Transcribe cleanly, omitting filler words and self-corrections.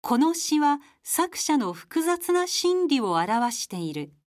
この詩は作者の複雑な心理を表している。